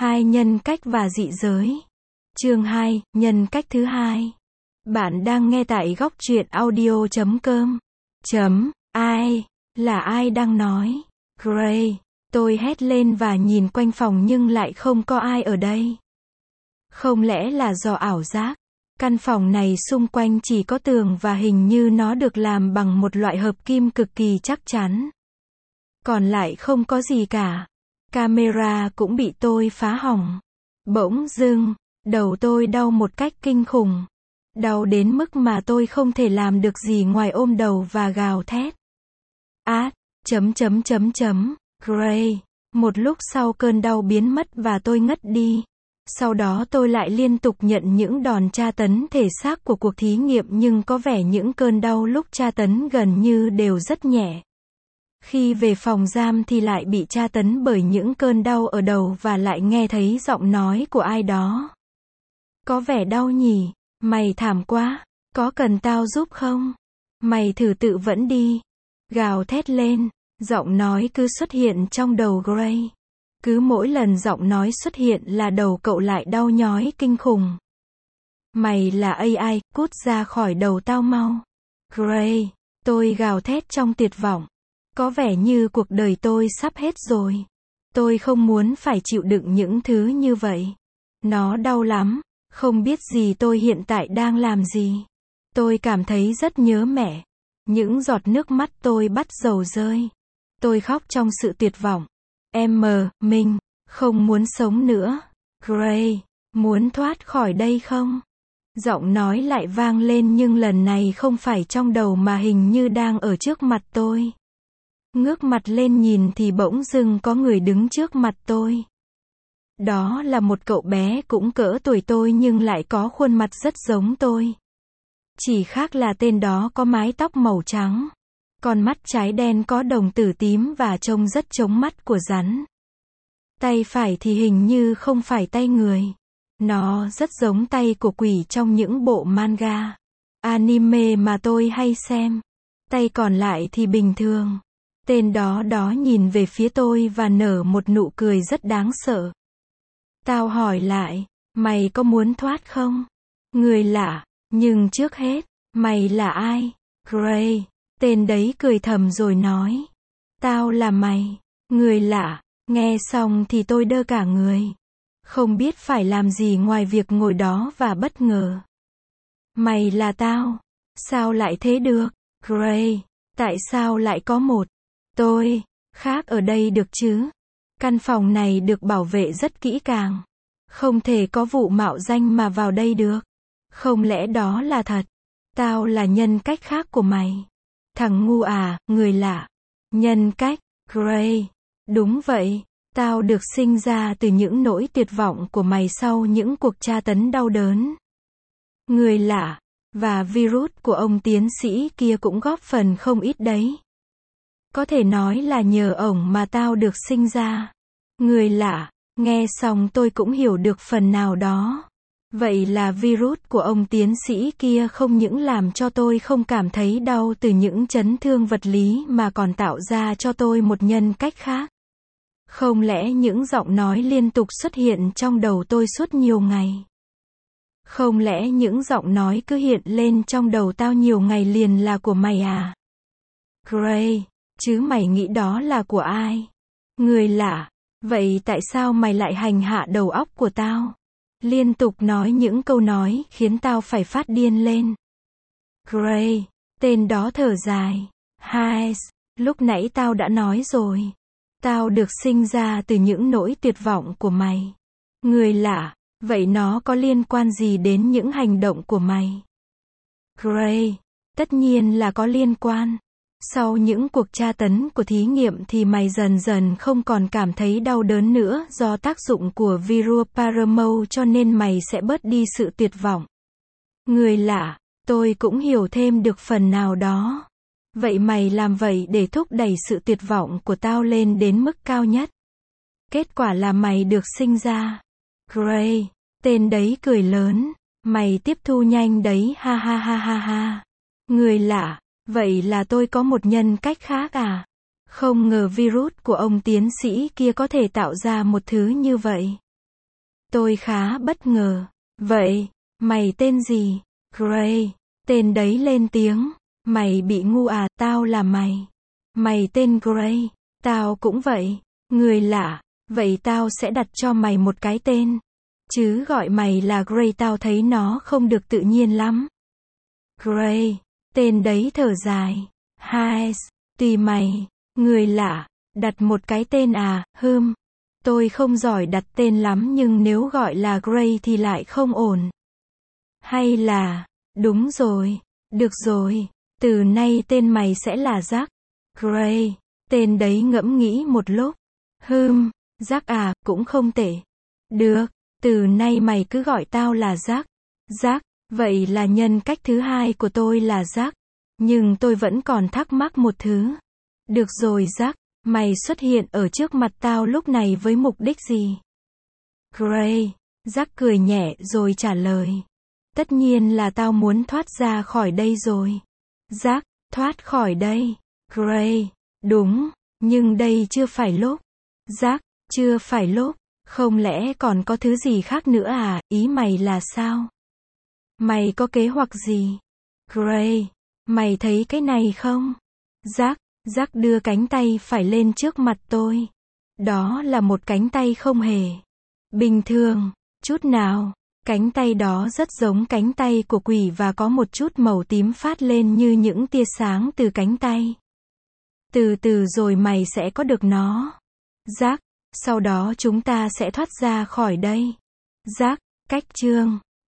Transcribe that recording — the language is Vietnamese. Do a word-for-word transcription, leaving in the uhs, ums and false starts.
Hai nhân cách và dị giới. Chương hai, nhân cách thứ hai. Bạn đang nghe tại góc truyện audio chấm com. Chấm, ai? Là ai đang nói? Gray. Tôi hét lên và nhìn quanh phòng nhưng lại không có ai ở đây. Không lẽ là do ảo giác? Căn phòng này xung quanh chỉ có tường và hình như nó được làm bằng một loại hợp kim cực kỳ chắc chắn. Còn lại không có gì cả. Camera cũng bị tôi phá hỏng. Bỗng dưng, đầu tôi đau một cách kinh khủng. Đau đến mức mà tôi không thể làm được gì ngoài ôm đầu và gào thét. Át, chấm chấm chấm chấm, Gray. Một lúc sau cơn đau biến mất và tôi ngất đi. Sau đó tôi lại liên tục nhận những đòn tra tấn thể xác của cuộc thí nghiệm nhưng có vẻ những cơn đau lúc tra tấn gần như đều rất nhẹ. Khi về phòng giam thì lại bị tra tấn bởi những cơn đau ở đầu và lại nghe thấy giọng nói của ai đó. Có vẻ đau nhỉ, mày thảm quá, có cần tao giúp không? Mày thử tự vẫn đi. Gào thét lên, giọng nói cứ xuất hiện trong đầu Gray. Cứ mỗi lần giọng nói xuất hiện là đầu cậu lại đau nhói kinh khủng. Mày là a i, cút ra khỏi đầu tao mau. Gray, tôi gào thét trong tuyệt vọng. Có vẻ như cuộc đời tôi sắp hết rồi. Tôi không muốn phải chịu đựng những thứ như vậy. Nó đau lắm, không biết gì tôi hiện tại đang làm gì. Tôi cảm thấy rất nhớ mẹ. Những giọt nước mắt tôi bắt đầu rơi. Tôi khóc trong sự tuyệt vọng. Em mờ, mình, không muốn sống nữa. Gray, muốn thoát khỏi đây không? Giọng nói lại vang lên nhưng lần này không phải trong đầu mà hình như đang ở trước mặt tôi. Ngước mặt lên nhìn thì bỗng dưng có người đứng trước mặt tôi. Đó là một cậu bé cũng cỡ tuổi tôi nhưng lại có khuôn mặt rất giống tôi. Chỉ khác là tên đó có mái tóc màu trắng. Con mắt trái đen có đồng tử tím và trông rất giống mắt của rắn. Tay phải thì hình như không phải tay người. Nó rất giống tay của quỷ trong những bộ manga, anime mà tôi hay xem. Tay còn lại thì bình thường. Tên đó đó nhìn về phía tôi và nở một nụ cười rất đáng sợ. Tao hỏi lại, mày có muốn thoát không? Người lạ, nhưng trước hết, mày là ai? Gray, tên đấy cười thầm rồi nói. Tao là mày. Người lạ, nghe xong thì tôi đơ cả người. Không biết phải làm gì ngoài việc ngồi đó và bất ngờ. Mày là tao. Sao lại thế được? Gray, tại sao lại có một tôi khác ở đây được chứ? Căn phòng này được bảo vệ rất kỹ càng. Không thể có vụ mạo danh mà vào đây được. Không lẽ đó là thật? Tao là nhân cách khác của mày. Thằng ngu à, người lạ. Nhân cách, Gray. Đúng vậy, tao được sinh ra từ những nỗi tuyệt vọng của mày sau những cuộc tra tấn đau đớn. Người lạ, và virus của ông tiến sĩ kia cũng góp phần không ít đấy. Có thể nói là nhờ ổng mà tao được sinh ra. Người lạ, nghe xong tôi cũng hiểu được phần nào đó. Vậy là virus của ông tiến sĩ kia không những làm cho tôi không cảm thấy đau từ những chấn thương vật lý mà còn tạo ra cho tôi một nhân cách khác. Không lẽ những giọng nói liên tục xuất hiện trong đầu tôi suốt nhiều ngày? Không lẽ những giọng nói cứ hiện lên trong đầu tao nhiều ngày liền là của mày à? Gray, chứ mày nghĩ đó là của ai? Người lạ, vậy tại sao mày lại hành hạ đầu óc của tao? Liên tục nói những câu nói khiến tao phải phát điên lên. Gray, tên đó thở dài. Hai, lúc nãy tao đã nói rồi. Tao được sinh ra từ những nỗi tuyệt vọng của mày. Người lạ, vậy nó có liên quan gì đến những hành động của mày? Gray, tất nhiên là có liên quan. Sau những cuộc tra tấn của thí nghiệm thì mày dần dần không còn cảm thấy đau đớn nữa do tác dụng của virus Paramount cho nên mày sẽ bớt đi sự tuyệt vọng. Người lạ, tôi cũng hiểu thêm được phần nào đó. Vậy mày làm vậy để thúc đẩy sự tuyệt vọng của tao lên đến mức cao nhất. Kết quả là mày được sinh ra. Gray, tên đấy cười lớn. Mày tiếp thu nhanh đấy, ha ha ha ha ha. Người lạ, vậy là tôi có một nhân cách khác à? Không ngờ virus của ông tiến sĩ kia có thể tạo ra một thứ như vậy. Tôi khá bất ngờ. Vậy, mày tên gì? Gray. Tên đấy lên tiếng. Mày bị ngu à, tao là mày. Mày tên Gray. Tao cũng vậy. Người lạ. Vậy tao sẽ đặt cho mày một cái tên. Chứ gọi mày là Gray tao thấy nó không được tự nhiên lắm. Gray. Tên đấy thở dài. Hayes. Tùy mày. Người lạ. Đặt một cái tên à, hừm. Tôi không giỏi đặt tên lắm nhưng nếu gọi là Gray thì lại không ổn. Hay là, đúng rồi, được rồi, từ nay tên mày sẽ là Jack. Gray. Tên đấy ngẫm nghĩ một lúc. Hừm, Jack à, cũng không tệ. Được, từ nay mày cứ gọi tao là Jack. Jack, vậy là nhân cách thứ hai của tôi là Jack. Nhưng tôi vẫn còn thắc mắc một thứ. Được rồi Jack, mày xuất hiện ở trước mặt tao lúc này với mục đích gì? Gray. Jack cười nhẹ rồi trả lời. Tất nhiên là tao muốn thoát ra khỏi đây rồi. Jack. Thoát khỏi đây. Gray. Đúng, nhưng đây chưa phải lúc. Jack. Chưa phải lúc. Không lẽ còn có thứ gì khác nữa à, ý mày là sao? Mày có kế hoạch gì? Gray. Mày thấy cái này không? Jack. Jack đưa cánh tay phải lên trước mặt tôi. Đó là một cánh tay không hề bình thường chút nào. Cánh tay đó rất giống cánh tay của quỷ và có một chút màu tím phát lên như những tia sáng từ cánh tay. Từ từ rồi mày sẽ có được nó. Jack. Sau đó chúng ta sẽ thoát ra khỏi đây. Jack. Cách chương